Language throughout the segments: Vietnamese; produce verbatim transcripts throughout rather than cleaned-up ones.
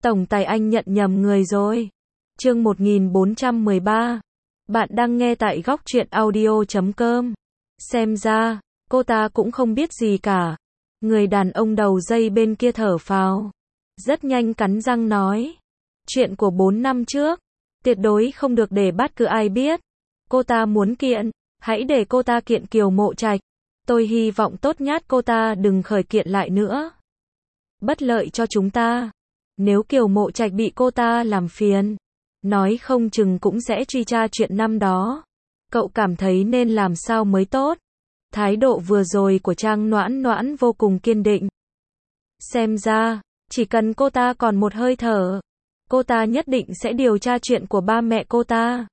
Tổng tài anh nhận nhầm người rồi. Chương một nghìn bốn trăm mười ba. Bạn đang nghe tại góc truyện audio chấm com. Xem ra, cô ta cũng không biết gì cả. Người đàn ông đầu dây bên kia thở phào. Rất nhanh cắn răng nói. Chuyện của bốn năm trước, tuyệt đối không được để bất cứ ai biết. Cô ta muốn kiện, hãy để cô ta kiện Kiều Mộ Trạch. Tôi hy vọng tốt nhất cô ta đừng khởi kiện lại nữa. Bất lợi cho chúng ta. Nếu Kiều Mộ Trạch bị cô ta làm phiền, nói không chừng cũng sẽ truy tra chuyện năm đó. Cậu cảm thấy nên làm sao mới tốt? Thái độ vừa rồi của Trang Noãn Noãn vô cùng kiên định. Xem ra, chỉ cần cô ta còn một hơi thở, cô ta nhất định sẽ điều tra chuyện của ba mẹ cô ta.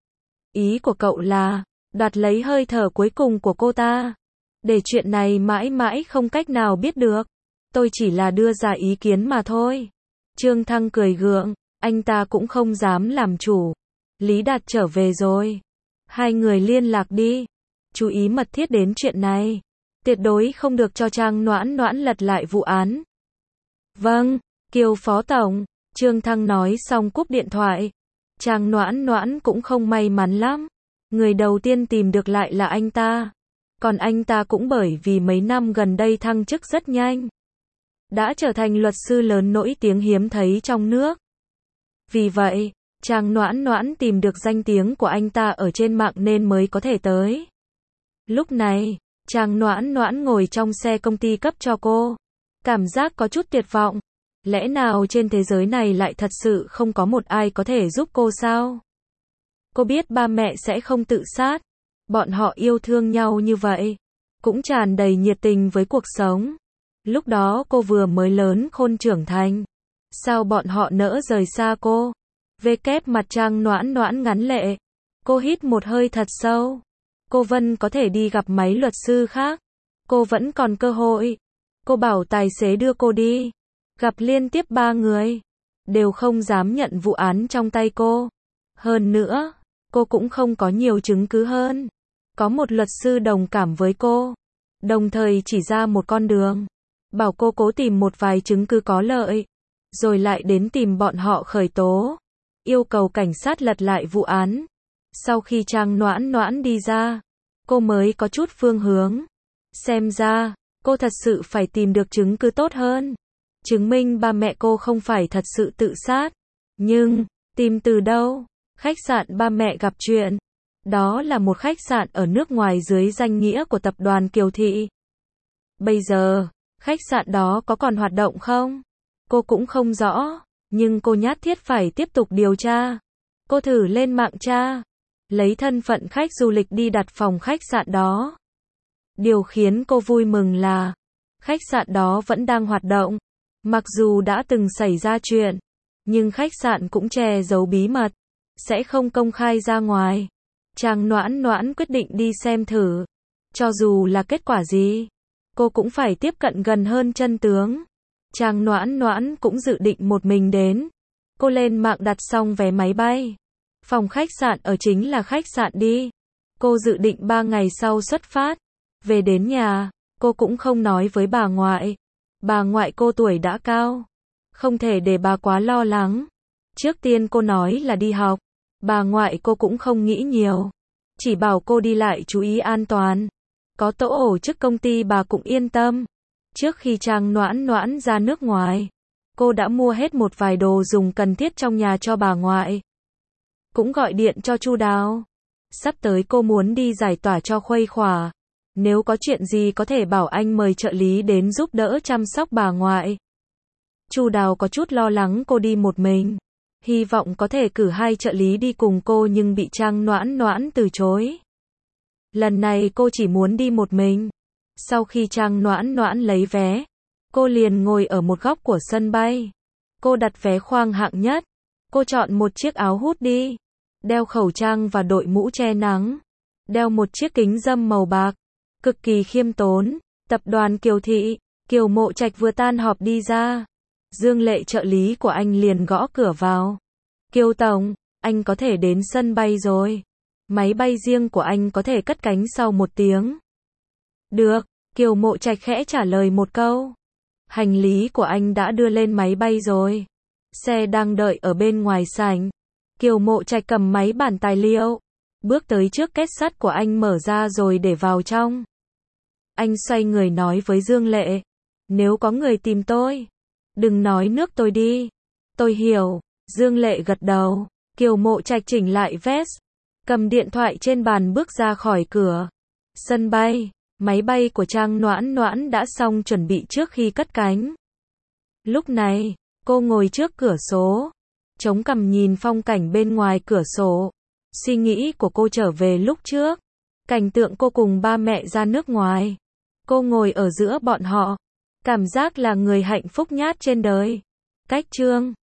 Ý của cậu là, đoạt lấy hơi thở cuối cùng của cô ta, để chuyện này mãi mãi không cách nào biết được. Tôi chỉ là đưa ra ý kiến mà thôi. Trương Thăng cười gượng, anh ta cũng không dám làm chủ. Lý Đạt trở về rồi. Hai người liên lạc đi. Chú ý mật thiết đến chuyện này. Tuyệt đối không được cho Trang Noãn Noãn lật lại vụ án. Vâng, Kiều Phó Tổng. Trương Thăng nói xong cúp điện thoại. Trang Noãn Noãn cũng không may mắn lắm. Người đầu tiên tìm được lại là anh ta. Còn anh ta cũng bởi vì mấy năm gần đây thăng chức rất nhanh, đã trở thành luật sư lớn nổi tiếng hiếm thấy trong nước. Vì vậy, Trang Noãn Noãn tìm được danh tiếng của anh ta ở trên mạng nên mới có thể tới. Lúc này, Trang Noãn Noãn ngồi trong xe công ty cấp cho cô. Cảm giác có chút tuyệt vọng. Lẽ nào trên thế giới này lại thật sự không có một ai có thể giúp cô sao? Cô biết ba mẹ sẽ không tự sát. Bọn họ yêu thương nhau như vậy, cũng tràn đầy nhiệt tình với cuộc sống. Lúc đó cô vừa mới lớn khôn trưởng thành. Sao bọn họ nỡ rời xa cô? Vê kép mặt Trang Noãn Noãn ngắn lệ. Cô hít một hơi thật sâu. Cô Vân có thể đi gặp mấy luật sư khác. Cô vẫn còn cơ hội. Cô bảo tài xế đưa cô đi. Gặp liên tiếp ba người. Đều không dám nhận vụ án trong tay cô. Hơn nữa, cô cũng không có nhiều chứng cứ hơn. Có một luật sư đồng cảm với cô. Đồng thời chỉ ra một con đường. Bảo cô cố tìm một vài chứng cứ có lợi. Rồi lại đến tìm bọn họ khởi tố. Yêu cầu cảnh sát lật lại vụ án. Sau khi Trang Noãn Noãn đi ra, cô mới có chút phương hướng. Xem ra, cô thật sự phải tìm được chứng cứ tốt hơn. Chứng minh ba mẹ cô không phải thật sự tự sát. Nhưng, tìm từ đâu? Khách sạn ba mẹ gặp chuyện. Đó là một khách sạn ở nước ngoài dưới danh nghĩa của tập đoàn Kiều Thị. Bây giờ, khách sạn đó có còn hoạt động không? Cô cũng không rõ, nhưng cô nhất thiết phải tiếp tục điều tra. Cô thử lên mạng tra, lấy thân phận khách du lịch đi đặt phòng khách sạn đó. Điều khiến cô vui mừng là, khách sạn đó vẫn đang hoạt động. Mặc dù đã từng xảy ra chuyện, nhưng khách sạn cũng che giấu bí mật, sẽ không công khai ra ngoài. Trang Noãn Noãn quyết định đi xem thử. Cho dù là kết quả gì, cô cũng phải tiếp cận gần hơn chân tướng. Trang Noãn Noãn cũng dự định một mình đến. Cô lên mạng đặt xong vé máy bay. Phòng khách sạn ở chính là khách sạn đi. Cô dự định ba ngày sau xuất phát. Về đến nhà, cô cũng không nói với bà ngoại. Bà ngoại cô tuổi đã cao, không thể để bà quá lo lắng. Trước tiên cô nói là đi học. Bà ngoại cô cũng không nghĩ nhiều, chỉ bảo cô đi lại chú ý an toàn. Có tổ chức công ty bà cũng yên tâm. Trước khi Trang Noãn Noãn ra nước ngoài, cô đã mua hết một vài đồ dùng cần thiết trong nhà cho bà ngoại. Cũng gọi điện cho chu đáo. Sắp tới cô muốn đi giải tỏa cho khuây khỏa. Nếu có chuyện gì có thể bảo anh mời trợ lý đến giúp đỡ chăm sóc bà ngoại. Chu Đào có chút lo lắng cô đi một mình. Hy vọng có thể cử hai trợ lý đi cùng cô nhưng bị Trang Noãn Noãn từ chối. Lần này cô chỉ muốn đi một mình. Sau khi Trang Noãn Noãn lấy vé, cô liền ngồi ở một góc của sân bay. Cô đặt vé khoang hạng nhất. Cô chọn một chiếc áo hoodie, đeo khẩu trang và đội mũ che nắng, đeo một chiếc kính râm màu bạc, cực kỳ khiêm tốn. Tập đoàn Kiều Thị, Kiều Mộ Trạch vừa tan họp đi ra. Dương Lệ trợ lý của anh liền gõ cửa vào. Kiều Tổng, anh có thể đến sân bay rồi. Máy bay riêng của anh có thể cất cánh sau một tiếng. Được, Kiều Mộ Trạch khẽ trả lời một câu. Hành lý của anh đã đưa lên máy bay rồi. Xe đang đợi ở bên ngoài sảnh. Kiều Mộ Trạch cầm máy bản tài liệu, bước tới trước két sắt của anh mở ra rồi để vào trong. Anh xoay người nói với Dương Lệ, nếu có người tìm tôi, đừng nói nước tôi đi. Tôi hiểu. Dương Lệ gật đầu. Kiều Mộ Trạch chỉnh lại vest, cầm điện thoại trên bàn bước ra khỏi cửa. Sân bay, máy bay của Trang Noãn Noãn đã xong chuẩn bị trước khi cất cánh. Lúc này, cô ngồi trước cửa sổ, chống cằm nhìn phong cảnh bên ngoài cửa sổ. Suy nghĩ của cô trở về lúc trước, cảnh tượng cô cùng ba mẹ ra nước ngoài. Cô ngồi ở giữa bọn họ, cảm giác là người hạnh phúc nhất trên đời. Cách chương